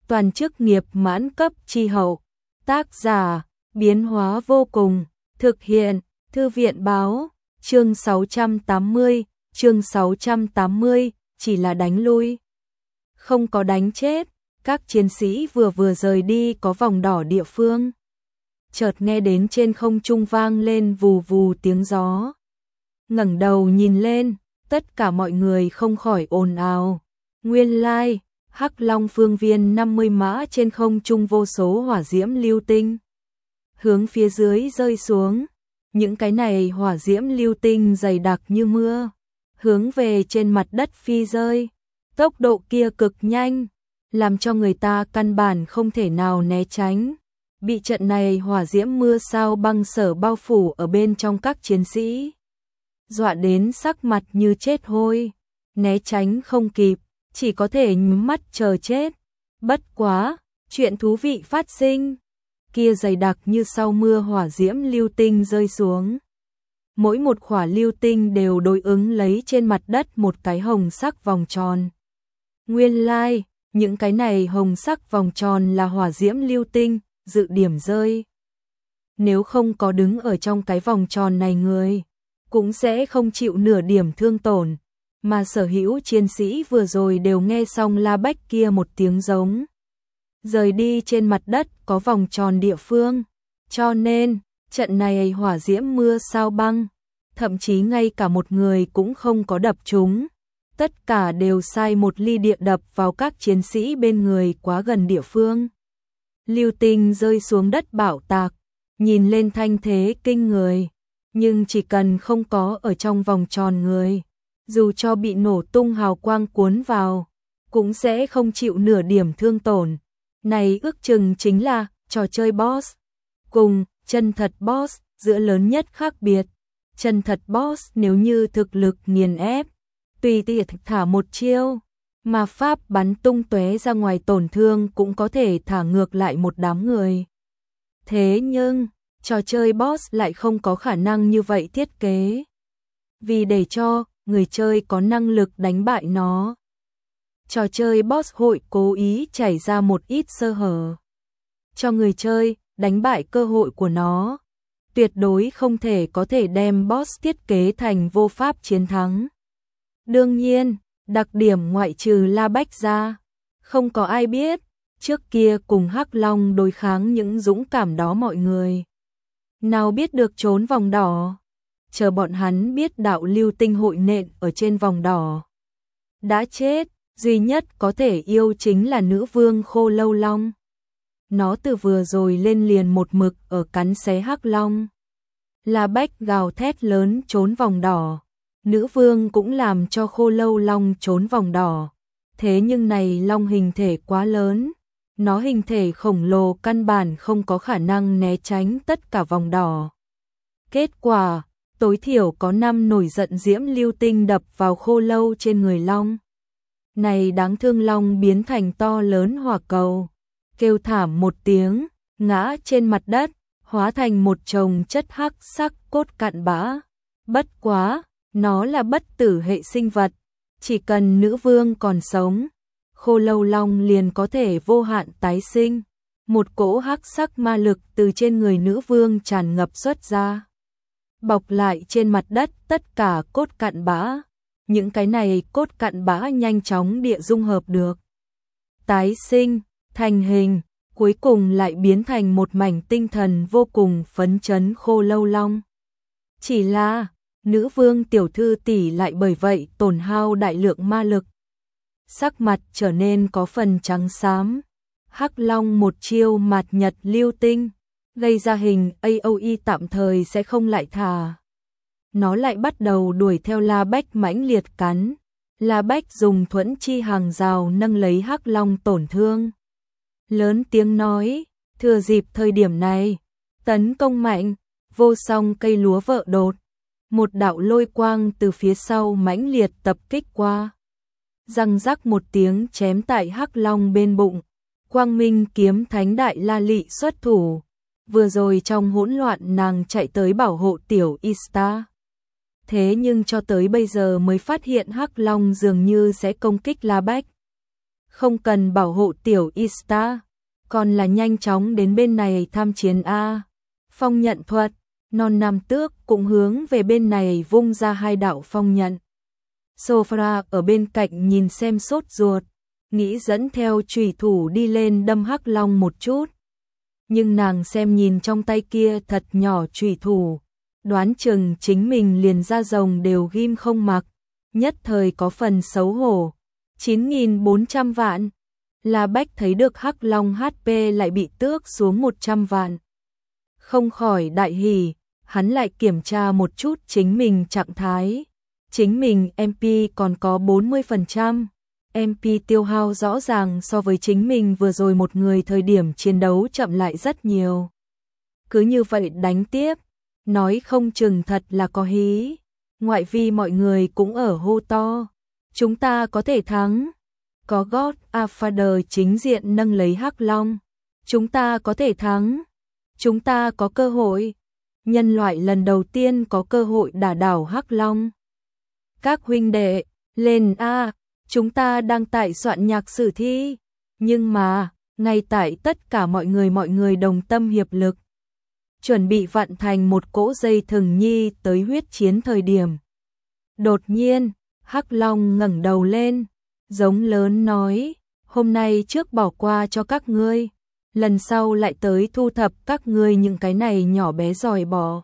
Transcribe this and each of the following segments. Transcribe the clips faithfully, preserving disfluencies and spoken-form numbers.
toàn chức nghiệp mãn cấp chi hậu. Tác giả, biến hóa vô cùng, thực hiện, Thư viện báo, chương sáu trăm tám mươi, chương sáu trăm tám mươi, chỉ là đánh lui. Không có đánh chết, các chiến sĩ vừa vừa rời đi có vòng đỏ địa phương. Chợt nghe đến trên không trung vang lên vù vù tiếng gió. Ngẩng đầu nhìn lên, tất cả mọi người không khỏi ồn ào. Nguyên lai, like, Hắc Long phương viên năm mươi mã trên không trung vô số hỏa diễm lưu tinh. Hướng phía dưới rơi xuống, những cái này hỏa diễm lưu tinh dày đặc như mưa, hướng về trên mặt đất phi rơi. Tốc độ kia cực nhanh, làm cho người ta căn bản không thể nào né tránh. Bị trận này hỏa diễm mưa sao băng sở bao phủ ở bên trong các chiến sĩ. Dọa đến sắc mặt như chết hôi, né tránh không kịp, chỉ có thể nhắm mắt chờ chết. Bất quá, chuyện thú vị phát sinh. Kia dày đặc như sau mưa hỏa diễm lưu tinh rơi xuống. Mỗi một khỏa lưu tinh đều đối ứng lấy trên mặt đất một cái hồng sắc vòng tròn. Nguyên lai, like, những cái này hồng sắc vòng tròn là hỏa diễm lưu tinh, dự điểm rơi. Nếu không có đứng ở trong cái vòng tròn này người, cũng sẽ không chịu nửa điểm thương tổn, mà sở hữu chiến sĩ vừa rồi đều nghe xong La Bách kia một tiếng giống. Rời đi trên mặt đất có vòng tròn địa phương, cho nên, trận này hỏa diễm mưa sao băng, thậm chí ngay cả một người cũng không có đập chúng. Tất cả đều sai một ly địa đập vào các chiến sĩ bên người quá gần địa phương. Lưu tinh rơi xuống đất bạo tạc, nhìn lên thanh thế kinh người, nhưng chỉ cần không có ở trong vòng tròn người, dù cho bị nổ tung hào quang cuốn vào, cũng sẽ không chịu nửa điểm thương tổn. Này ước chừng chính là trò chơi boss, cùng chân thật boss giữa lớn nhất khác biệt. Chân thật boss nếu như thực lực nghiền ép, tùy tiện thả một chiêu, mà pháp bắn tung tóe ra ngoài tổn thương cũng có thể thả ngược lại một đám người. Thế nhưng, trò chơi boss lại không có khả năng như vậy thiết kế. Vì để cho người chơi có năng lực đánh bại nó, trò chơi boss hội cố ý chảy ra một ít sơ hở, cho người chơi đánh bại cơ hội của nó. Tuyệt đối không thể có thể đem boss thiết kế thành vô pháp chiến thắng. Đương nhiên, đặc điểm ngoại trừ La Bách ra, không có ai biết, trước kia cùng Hắc Long đối kháng những dũng cảm đó mọi người. Nào biết được trốn vòng đỏ, chờ bọn hắn biết đạo lưu tinh hội nện ở trên vòng đỏ. Đã chết, duy nhất có thể yêu chính là nữ vương Khô Lâu Long. Nó từ vừa rồi lên liền một mực ở cắn xé Hắc Long. La Bách gào thét lớn trốn vòng đỏ. Nữ vương cũng làm cho Khô Lâu Long trốn vòng đỏ. Thế nhưng này long hình thể quá lớn, nó hình thể khổng lồ căn bản không có khả năng né tránh tất cả vòng đỏ. Kết quả, tối thiểu có năm nổi giận diễm lưu tinh đập vào khô lâu trên người long. Này đáng thương long biến thành to lớn hỏa cầu, kêu thảm một tiếng, ngã trên mặt đất, hóa thành một chồng chất hắc sắc cốt cặn bã. Bất quá, nó là bất tử hệ sinh vật, chỉ cần nữ vương còn sống, Khô Lâu Long liền có thể vô hạn tái sinh. Một cỗ hắc sắc ma lực từ trên người nữ vương tràn ngập xuất ra, bọc lại trên mặt đất tất cả cốt cặn bã. Những cái này cốt cặn bã nhanh chóng địa dung hợp được, tái sinh, thành hình, cuối cùng lại biến thành một mảnh tinh thần vô cùng phấn chấn Khô Lâu Long. Chỉ là, nữ vương tiểu thư tỷ lại bởi vậy tổn hao đại lượng ma lực. Sắc mặt trở nên có phần trắng xám. Hắc Long một chiêu mạt nhật lưu tinh, gây ra hình a o e tạm thời sẽ không lại thả. Nó lại bắt đầu đuổi theo La Bách mãnh liệt cắn. La Bách dùng thuẫn chi hàng rào nâng lấy Hắc Long tổn thương. Lớn tiếng nói, thừa dịp thời điểm này, tấn công mạnh, vô song cây lúa vợ đột. Một đạo lôi quang từ phía sau mãnh liệt tập kích qua. Răng rắc một tiếng chém tại Hắc Long bên bụng. Quang Minh kiếm thánh đại la lị xuất thủ. Vừa rồi trong hỗn loạn nàng chạy tới bảo hộ tiểu Ista. Thế nhưng cho tới bây giờ mới phát hiện Hắc Long dường như sẽ công kích La Bách. Không cần bảo hộ tiểu Ista, còn là nhanh chóng đến bên này tham chiến a. Phong nhận thuật, non nam tước cũng hướng về bên này vung ra hai đạo phong nhận. Sophia ở bên cạnh nhìn xem sốt ruột, nghĩ dẫn theo chủy thủ đi lên đâm Hắc Long một chút. Nhưng nàng xem nhìn trong tay kia thật nhỏ chủy thủ, đoán chừng chính mình liền da rồng đều ghim không mặc, nhất thời có phần xấu hổ. chín nghìn bốn trăm vạn. La Bách thấy được Hắc Long hát pê lại bị tước xuống một trăm vạn. Không khỏi đại hỉ, hắn lại kiểm tra một chút chính mình trạng thái. Chính mình em pê còn có bốn mươi phần trăm. em pê tiêu hao rõ ràng so với chính mình vừa rồi một người thời điểm chiến đấu chậm lại rất nhiều. Cứ như vậy đánh tiếp, nói không chừng thật là có hí. Ngoại vi mọi người cũng ở hô to. Chúng ta có thể thắng. Có God Father chính diện nâng lấy Hắc Long. Chúng ta có thể thắng. Chúng ta có cơ hội. Nhân loại lần đầu tiên có cơ hội đả đảo Hắc Long. Các huynh đệ, lên a, chúng ta đang tại soạn nhạc sử thi. Nhưng mà, ngay tại tất cả mọi người mọi người đồng tâm hiệp lực, chuẩn bị vặn thành một cỗ dây thừng nhi tới huyết chiến thời điểm. Đột nhiên, Hắc Long ngẩng đầu lên, giống lớn nói, hôm nay trước bỏ qua cho các ngươi, lần sau lại tới thu thập các ngươi những cái này nhỏ bé giỏi bỏ.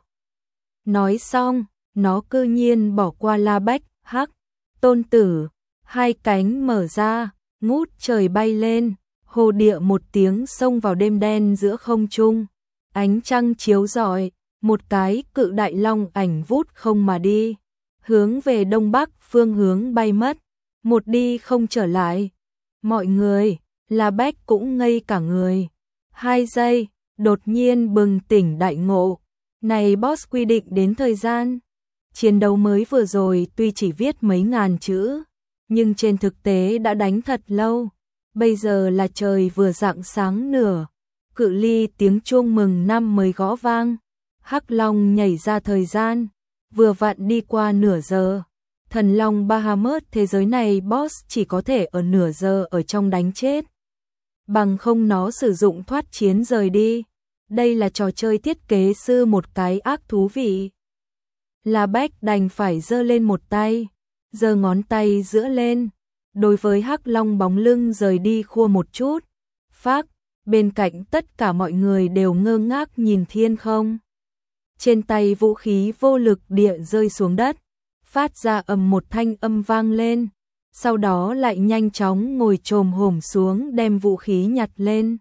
Nói xong, nó cư nhiên bỏ qua La Bách, Hắc, tôn tử, hai cánh mở ra, ngút trời bay lên, hồ địa một tiếng xông vào đêm đen giữa không trung, ánh trăng chiếu rọi, một cái cự đại long ảnh vút không mà đi, hướng về đông bắc phương hướng bay mất, một đi không trở lại. Mọi người, La Bách cũng ngây cả người. Hai giây, đột nhiên bừng tỉnh đại ngộ. Này boss quy định đến thời gian. Chiến đấu mới vừa rồi tuy chỉ viết mấy ngàn chữ, nhưng trên thực tế đã đánh thật lâu. Bây giờ là trời vừa rạng sáng nửa, cự ly tiếng chuông mừng năm mới gõ vang. Hắc Long nhảy ra thời gian, vừa vặn đi qua nửa giờ. Thần Long Bahamut thế giới này boss chỉ có thể ở nửa giờ ở trong đánh chết. Bằng không nó sử dụng thoát chiến rời đi. Đây là trò chơi thiết kế sư một cái ác thú vị. La Bách đành phải giơ lên một tay, giơ ngón tay giữa lên, đối với Hắc Long bóng lưng rời đi khua một chút. Phác, bên cạnh tất cả mọi người đều ngơ ngác nhìn thiên không. Trên tay vũ khí vô lực địa rơi xuống đất, phát ra ầm một thanh âm vang lên, sau đó lại nhanh chóng ngồi chồm hổm xuống đem vũ khí nhặt lên.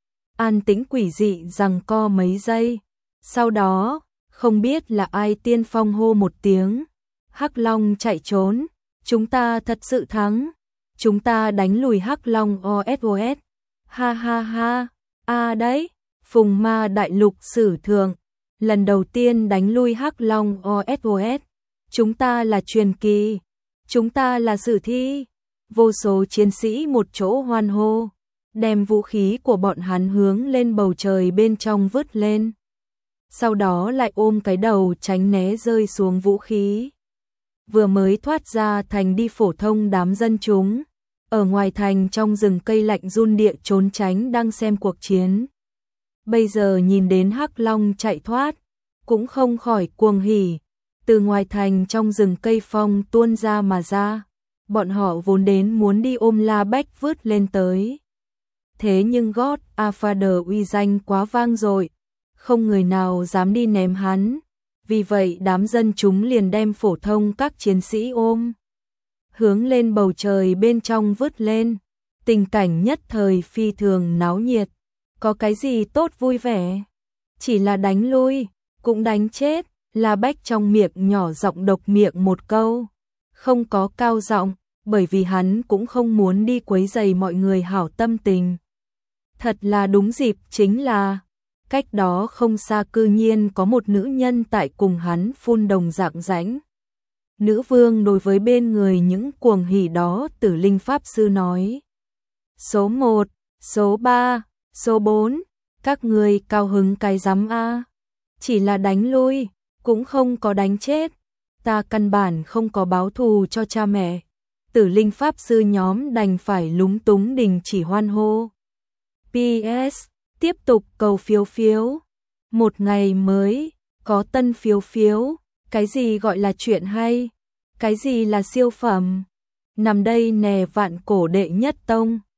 An tĩnh quỷ dị giằng co mấy giây, sau đó, không biết là ai tiên phong hô một tiếng, Hắc Long chạy trốn, chúng ta thật sự thắng, chúng ta đánh lùi Hắc Long o ét o ét, ha ha ha, a à đấy, Phùng Ma đại lục sử thượng, lần đầu tiên đánh lui Hắc Long o ét o ét, chúng ta là truyền kỳ, chúng ta là sử thi, vô số chiến sĩ một chỗ hoan hô, đem vũ khí của bọn hắn hướng lên bầu trời bên trong vứt lên. Sau đó lại ôm cái đầu tránh né rơi xuống vũ khí. Vừa mới thoát ra thành đi phổ thông đám dân chúng, ở ngoài thành trong rừng cây lạnh run địa trốn tránh đang xem cuộc chiến. Bây giờ nhìn đến Hắc Long chạy thoát, cũng không khỏi cuồng hỉ, từ ngoài thành trong rừng cây phong tuôn ra mà ra. Bọn họ vốn đến muốn đi ôm La Bách vứt lên tới. Thế nhưng God Father uy danh quá vang dội, không người nào dám đi ném hắn. Vì vậy đám dân chúng liền đem phổ thông các chiến sĩ ôm, hướng lên bầu trời bên trong vứt lên. Tình cảnh nhất thời phi thường náo nhiệt. Có cái gì tốt vui vẻ? Chỉ là đánh lui, cũng đánh chết. La Bách trong miệng nhỏ giọng độc miệng một câu, không có cao giọng, bởi vì hắn cũng không muốn đi quấy rầy mọi người hảo tâm tình. Thật là đúng dịp chính là, cách đó không xa cư nhiên có một nữ nhân tại cùng hắn phun đồng dạng rãnh. Nữ vương đối với bên người những cuồng hỉ đó Tử Linh Pháp Sư nói. Số một, số ba, số bốn, các người cao hứng cái rắm a, chỉ là đánh lui, cũng không có đánh chết, ta căn bản không có báo thù cho cha mẹ, Tử linh pháp sư nhóm đành phải lúng túng đình chỉ hoan hô. pê ét. Tiếp tục cầu phiếu phiếu. Một ngày mới, có tân phiếu phiếu. Cái gì gọi là chuyện hay? Cái gì là siêu phẩm? Nằm đây nè vạn cổ đệ nhất tông.